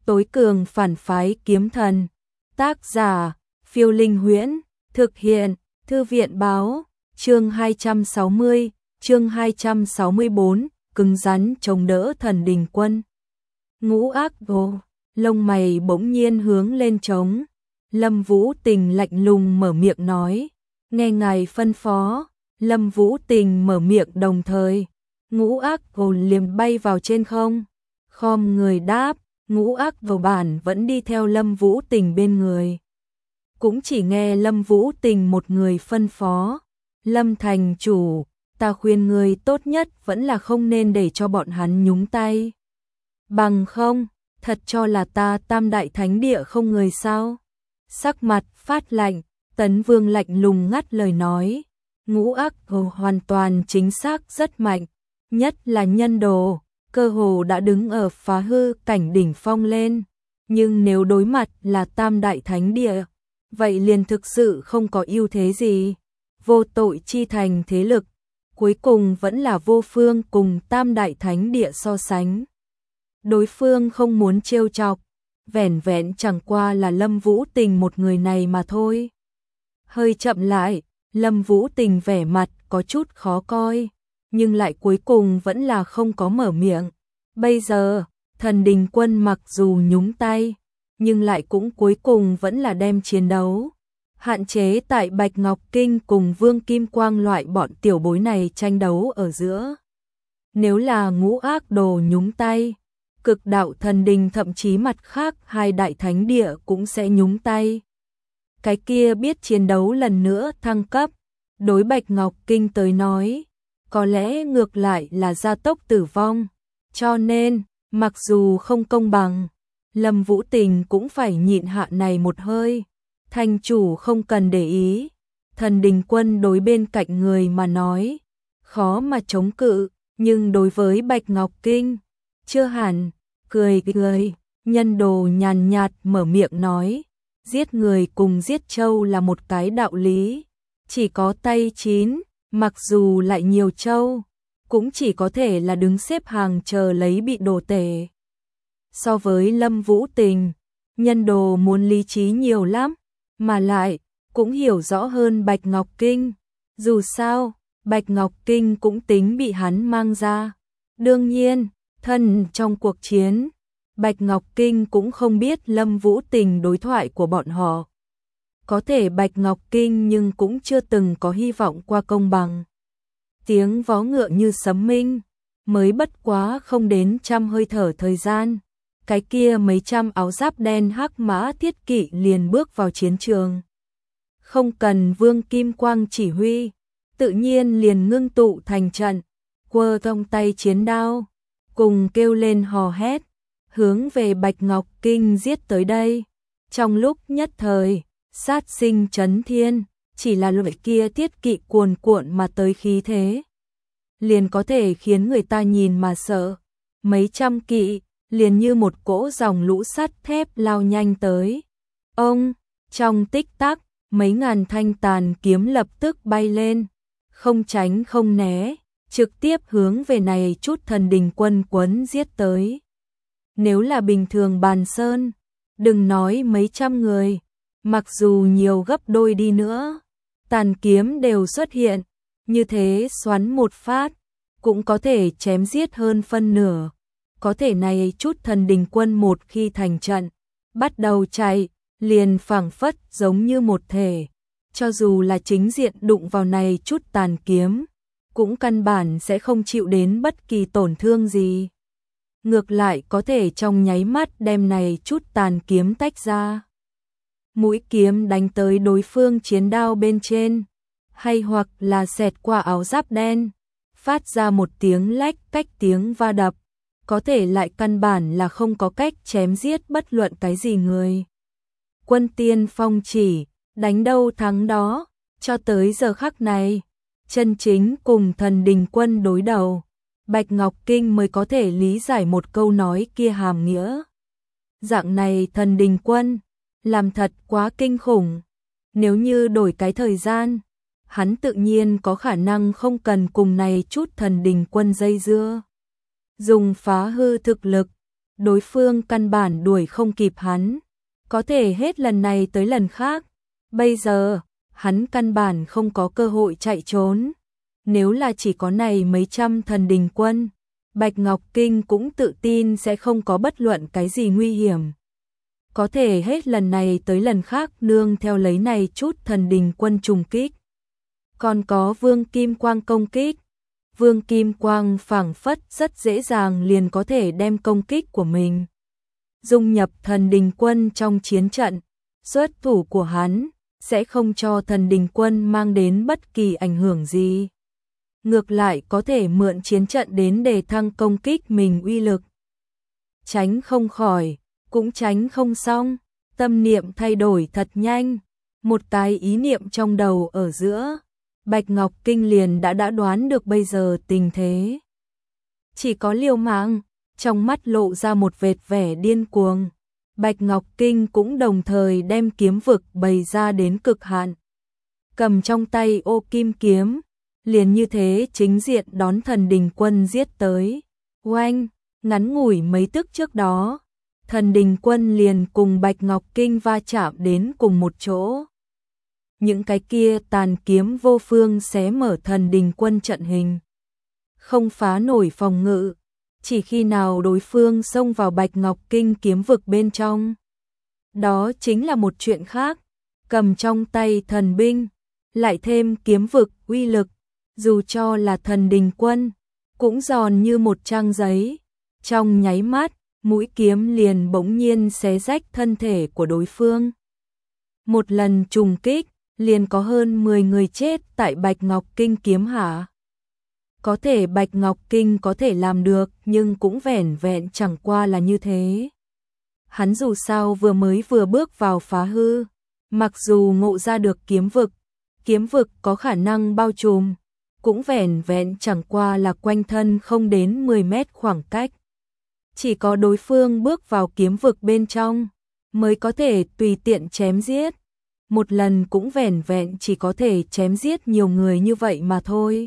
Tối cường phản phái kiếm thần. Tác giả, Phiêu Linh Huyễn. Thực hiện, Thư viện Báo. Chương 260, chương 264, cứng rắn chống đỡ Thần Đình Quân. Ngũ Ác Đồ, lông mày bỗng nhiên hướng lên trống. Lâm Vũ Tình lạnh lùng mở miệng nói, nghe ngài phân phó. Lâm Vũ Tình mở miệng đồng thời, Ngũ Ác Đồ liềm bay vào trên không. Khom người đáp, Ngũ Ác Đồ bản vẫn đi theo Lâm Vũ Tình bên người. Cũng chỉ nghe Lâm Vũ Tình một người phân phó, Lâm thành chủ, ta khuyên người tốt nhất vẫn là không nên để cho bọn hắn nhúng tay. Bằng không, thật cho là ta Tam Đại Thánh Địa không người sao? Sắc mặt phát lạnh, Tấn Vương lạnh lùng ngắt lời nói, Ngũ Ác Đồ hoàn toàn chính xác rất mạnh, nhất là nhân đồ, cơ hồ đã đứng ở phá hư cảnh đỉnh phong lên, nhưng nếu đối mặt là Tam Đại Thánh Địa, vậy liền thực sự không có ưu thế gì. Vô tội chi thành thế lực, cuối cùng vẫn là vô phương cùng Tam Đại Thánh Địa so sánh. Đối phương không muốn trêu chọc, vẻn vẹn chẳng qua là Lâm Vũ Tình một người này mà thôi. Hơi chậm lại, Lâm Vũ Tình vẻ mặt có chút khó coi, nhưng lại cuối cùng vẫn là không có mở miệng. Bây giờ, Thần Đình Quân mặc dù nhúng tay, nhưng lại cũng cuối cùng vẫn là đem chiến đấu hạn chế tại Bạch Ngọc Kinh cùng Vương Kim Quang loại bọn tiểu bối này tranh đấu ở giữa. Nếu là Ngũ Ác Đồ nhúng tay, Cực Đạo Thần Đình thậm chí mặt khác hai đại thánh địa cũng sẽ nhúng tay. Cái kia biết chiến đấu lần nữa thăng cấp, đối Bạch Ngọc Kinh tới nói, có lẽ ngược lại là gia tốc tử vong. Cho nên, mặc dù không công bằng, Lâm Vũ Tình cũng phải nhịn hạ này một hơi. Thành chủ không cần để ý, Thần Đình Quân đối bên cạnh người mà nói, khó mà chống cự, nhưng đối với Bạch Ngọc Kinh, chưa hẳn. Cười, nhân đồ nhàn nhạt mở miệng nói, giết người cùng giết trâu là một cái đạo lý, chỉ có tay chín, mặc dù lại nhiều trâu, cũng chỉ có thể là đứng xếp hàng chờ lấy bị đồ tể. So với Lâm Vũ Tình, nhân đồ muốn lý trí nhiều lắm, mà lại cũng hiểu rõ hơn Bạch Ngọc Kinh. Dù sao, Bạch Ngọc Kinh cũng tính bị hắn mang ra. Đương nhiên, thân trong cuộc chiến, Bạch Ngọc Kinh cũng không biết Lâm Vũ Tình đối thoại của bọn họ. Có thể Bạch Ngọc Kinh nhưng cũng chưa từng có hy vọng qua công bằng. Tiếng vó ngựa như sấm minh, mới bất quá không đến trăm hơi thở thời gian. Cái kia mấy trăm áo giáp đen hắc mã thiết kỵ liền bước vào chiến trường. Không cần Vương Kim Quang chỉ huy, tự nhiên liền ngưng tụ thành trận, quơ trong tay chiến đao, cùng kêu lên hò hét, hướng về Bạch Ngọc Kinh giết tới đây. Trong lúc nhất thời, sát sinh chấn thiên, chỉ là loại kia thiết kỵ cuồn cuộn mà tới khí thế, liền có thể khiến người ta nhìn mà sợ. Mấy trăm kỵ liền như một cỗ dòng lũ sắt thép lao nhanh tới. Ông, trong tích tắc, mấy ngàn thanh tàn kiếm lập tức bay lên, không tránh không né, trực tiếp hướng về này chút Thần Đình Quân quấn giết tới. Nếu là bình thường bàn sơn, đừng nói mấy trăm người, mặc dù nhiều gấp đôi đi nữa, tàn kiếm đều xuất hiện, như thế xoắn một phát, cũng có thể chém giết hơn phân nửa. Có thể này chút Thần Đình Quân một khi thành trận, bắt đầu chạy, liền phảng phất giống như một thể. Cho dù là chính diện đụng vào này chút tàn kiếm, cũng căn bản sẽ không chịu đến bất kỳ tổn thương gì. Ngược lại có thể trong nháy mắt đem này chút tàn kiếm tách ra. Mũi kiếm đánh tới đối phương chiến đao bên trên, hay hoặc là xẹt qua áo giáp đen, phát ra một tiếng lách cách tiếng va đập. Có thể lại căn bản là không có cách chém giết bất luận cái gì người. Quân tiên phong chỉ, đánh đâu thắng đó, cho tới giờ khắc này, chân chính cùng Thần Đình Quân đối đầu, Bạch Ngọc Kinh mới có thể lý giải một câu nói kia hàm nghĩa. Dạng này Thần Đình Quân, làm thật quá kinh khủng. Nếu như đổi cái thời gian, hắn tự nhiên có khả năng không cần cùng này chút Thần Đình Quân dây dưa. Dùng phá hư thực lực, đối phương căn bản đuổi không kịp hắn, có thể hết lần này tới lần khác, bây giờ, hắn căn bản không có cơ hội chạy trốn. Nếu là chỉ có này mấy trăm thần đình quân, Bạch Ngọc Kinh cũng tự tin sẽ không có bất luận cái gì nguy hiểm. Có thể hết lần này tới lần khác nương theo lấy này chút thần đình quân trùng kích. Còn có Vương Kim Quang công kích. Vương Kim Quang phảng phất rất dễ dàng liền có thể đem công kích của mình dung nhập thần đình quân trong chiến trận. Xuất thủ của hắn sẽ không cho thần đình quân mang đến bất kỳ ảnh hưởng gì. Ngược lại có thể mượn chiến trận đến để thăng công kích mình uy lực. Tránh không khỏi, cũng tránh không xong, tâm niệm thay đổi thật nhanh, một cái ý niệm trong đầu ở giữa, Bạch Ngọc Kinh liền đã đoán được bây giờ tình thế. Chỉ có liều mạng, trong mắt lộ ra một vệt vẻ điên cuồng, Bạch Ngọc Kinh cũng đồng thời đem kiếm vực bày ra đến cực hạn. Cầm trong tay ô kim kiếm, liền như thế chính diện đón thần đình quân giết tới. Oanh, ngắn ngủi mấy tức trước đó, thần đình quân liền cùng Bạch Ngọc Kinh va chạm đến cùng một chỗ. Những cái kia tàn kiếm vô phương xé mở thần đình quân trận hình, không phá nổi phòng ngự, chỉ khi nào đối phương xông vào Bạch Ngọc Kinh kiếm vực bên trong. Đó chính là một chuyện khác, cầm trong tay thần binh, lại thêm kiếm vực uy lực, dù cho là thần đình quân, cũng giòn như một trang giấy. Trong nháy mắt, mũi kiếm liền bỗng nhiên xé rách thân thể của đối phương. Một lần trùng kích, liền có hơn 10 người chết tại Bạch Ngọc Kinh kiếm hạ. Có thể Bạch Ngọc Kinh có thể làm được, nhưng cũng vẻn vẹn chẳng qua là như thế. Hắn dù sao vừa bước vào phá hư, mặc dù ngộ ra được kiếm vực có khả năng bao trùm, cũng vẻn vẹn chẳng qua là quanh thân không đến 10 mét khoảng cách. Chỉ có đối phương bước vào kiếm vực bên trong, mới có thể tùy tiện chém giết. Một lần cũng vẻn vẹn chỉ có thể chém giết nhiều người như vậy mà thôi.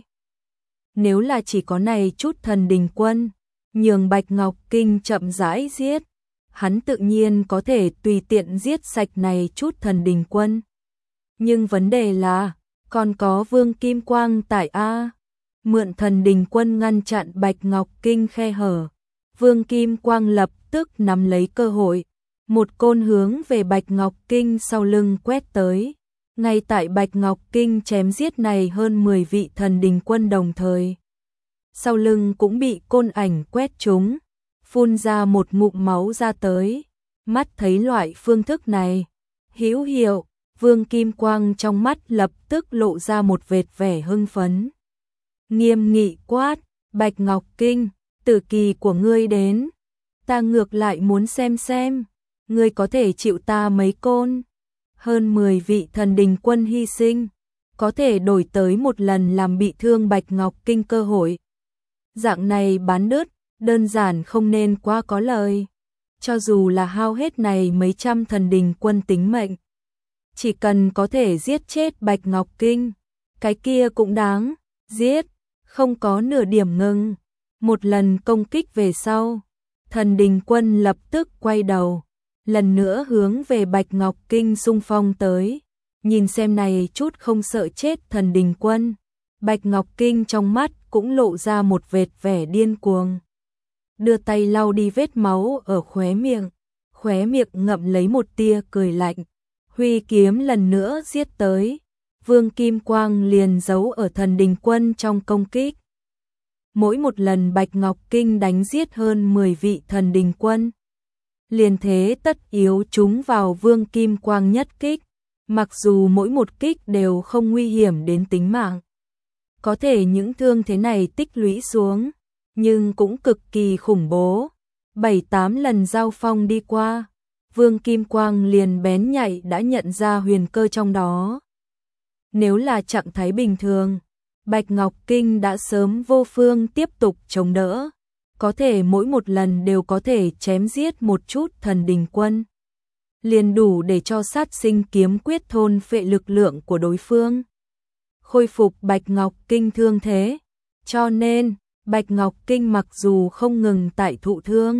Nếu là chỉ có này chút thần đình quân, nhường Bạch Ngọc Kinh chậm rãi giết, hắn tự nhiên có thể tùy tiện giết sạch này chút thần đình quân. Nhưng vấn đề là, còn có Vương Kim Quang tại A, mượn thần đình quân ngăn chặn Bạch Ngọc Kinh khe hở. Vương Kim Quang lập tức nắm lấy cơ hội, một côn hướng về Bạch Ngọc Kinh sau lưng quét tới. Ngay tại Bạch Ngọc Kinh chém giết này hơn 10 vị thần đình quân đồng thời, sau lưng cũng bị côn ảnh quét trúng, phun ra một ngụm máu ra tới. Mắt thấy loại phương thức này hữu hiệu, Vương Kim Quang trong mắt lập tức lộ ra một vệt vẻ hưng phấn. Nghiêm nghị quát, Bạch Ngọc Kinh, tử kỳ của ngươi đến, ta ngược lại muốn xem, ngươi có thể chịu ta mấy côn. Hơn 10 vị thần đình quân hy sinh, có thể đổi tới một lần làm bị thương Bạch Ngọc Kinh cơ hội. Dạng này bán đứt, đơn giản không nên quá có lời. Cho dù là hao hết này mấy trăm thần đình quân tính mệnh, chỉ cần có thể giết chết Bạch Ngọc Kinh, cái kia cũng đáng giết, không có nửa điểm ngừng. Một lần công kích về sau, thần đình quân lập tức quay đầu, lần nữa hướng về Bạch Ngọc Kinh xung phong tới. Nhìn xem này chút không sợ chết thần đình quân, Bạch Ngọc Kinh trong mắt cũng lộ ra một vệt vẻ điên cuồng. Đưa tay lau đi vết máu ở khóe miệng ngậm lấy một tia cười lạnh. Huy kiếm lần nữa giết tới, Vương Kim Quang liền giấu ở thần đình quân trong công kích. Mỗi một lần Bạch Ngọc Kinh đánh giết hơn 10 vị thần đình quân, liền thế tất yếu chúng vào Vương Kim Quang nhất kích, mặc dù mỗi một kích đều không nguy hiểm đến tính mạng. Có thể những thương thế này tích lũy xuống, nhưng cũng cực kỳ khủng bố. 7-8 lần giao phong đi qua, Vương Kim Quang liền bén nhạy đã nhận ra huyền cơ trong đó. Nếu là trạng thái bình thường, Bạch Ngọc Kinh đã sớm vô phương tiếp tục chống đỡ, có thể mỗi một lần đều có thể chém giết một chút thần đình quân, liền đủ để cho sát sinh kiếm quyết thôn phệ lực lượng của đối phương, khôi phục Bạch Ngọc Kinh thương thế. Cho nên, Bạch Ngọc Kinh mặc dù không ngừng tại thụ thương,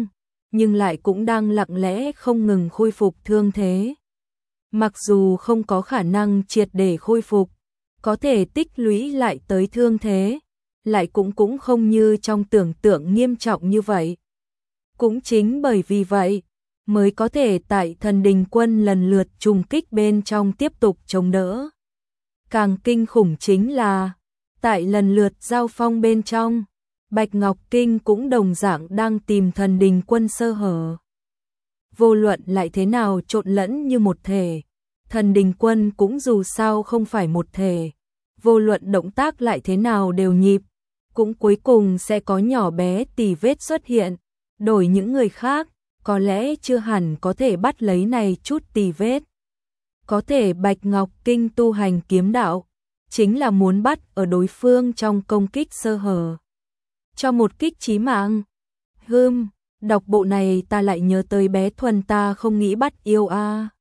nhưng lại cũng đang lặng lẽ không ngừng khôi phục thương thế. Mặc dù không có khả năng triệt để khôi phục, có thể tích lũy lại tới thương thế, lại cũng không như trong tưởng tượng nghiêm trọng như vậy. Cũng chính bởi vì vậy, mới có thể tại Thần Đình Quân lần lượt trùng kích bên trong tiếp tục chống đỡ. Càng kinh khủng chính là, tại lần lượt giao phong bên trong, Bạch Ngọc Kinh cũng đồng dạng đang tìm Thần Đình Quân sơ hở. Vô luận lại thế nào trộn lẫn như một thể, Thần Đình Quân cũng dù sao không phải một thể, vô luận động tác lại thế nào đều nhịp, cũng cuối cùng sẽ có nhỏ bé tì vết xuất hiện, đổi những người khác, có lẽ chưa hẳn có thể bắt lấy này chút tì vết. Có thể Bạch Ngọc Kinh tu hành kiếm đạo, chính là muốn bắt ở đối phương trong công kích sơ hở. Cho một kích chí mạng. Đọc bộ này ta lại nhớ tới bé Thuần ta không nghĩ bắt yêu a.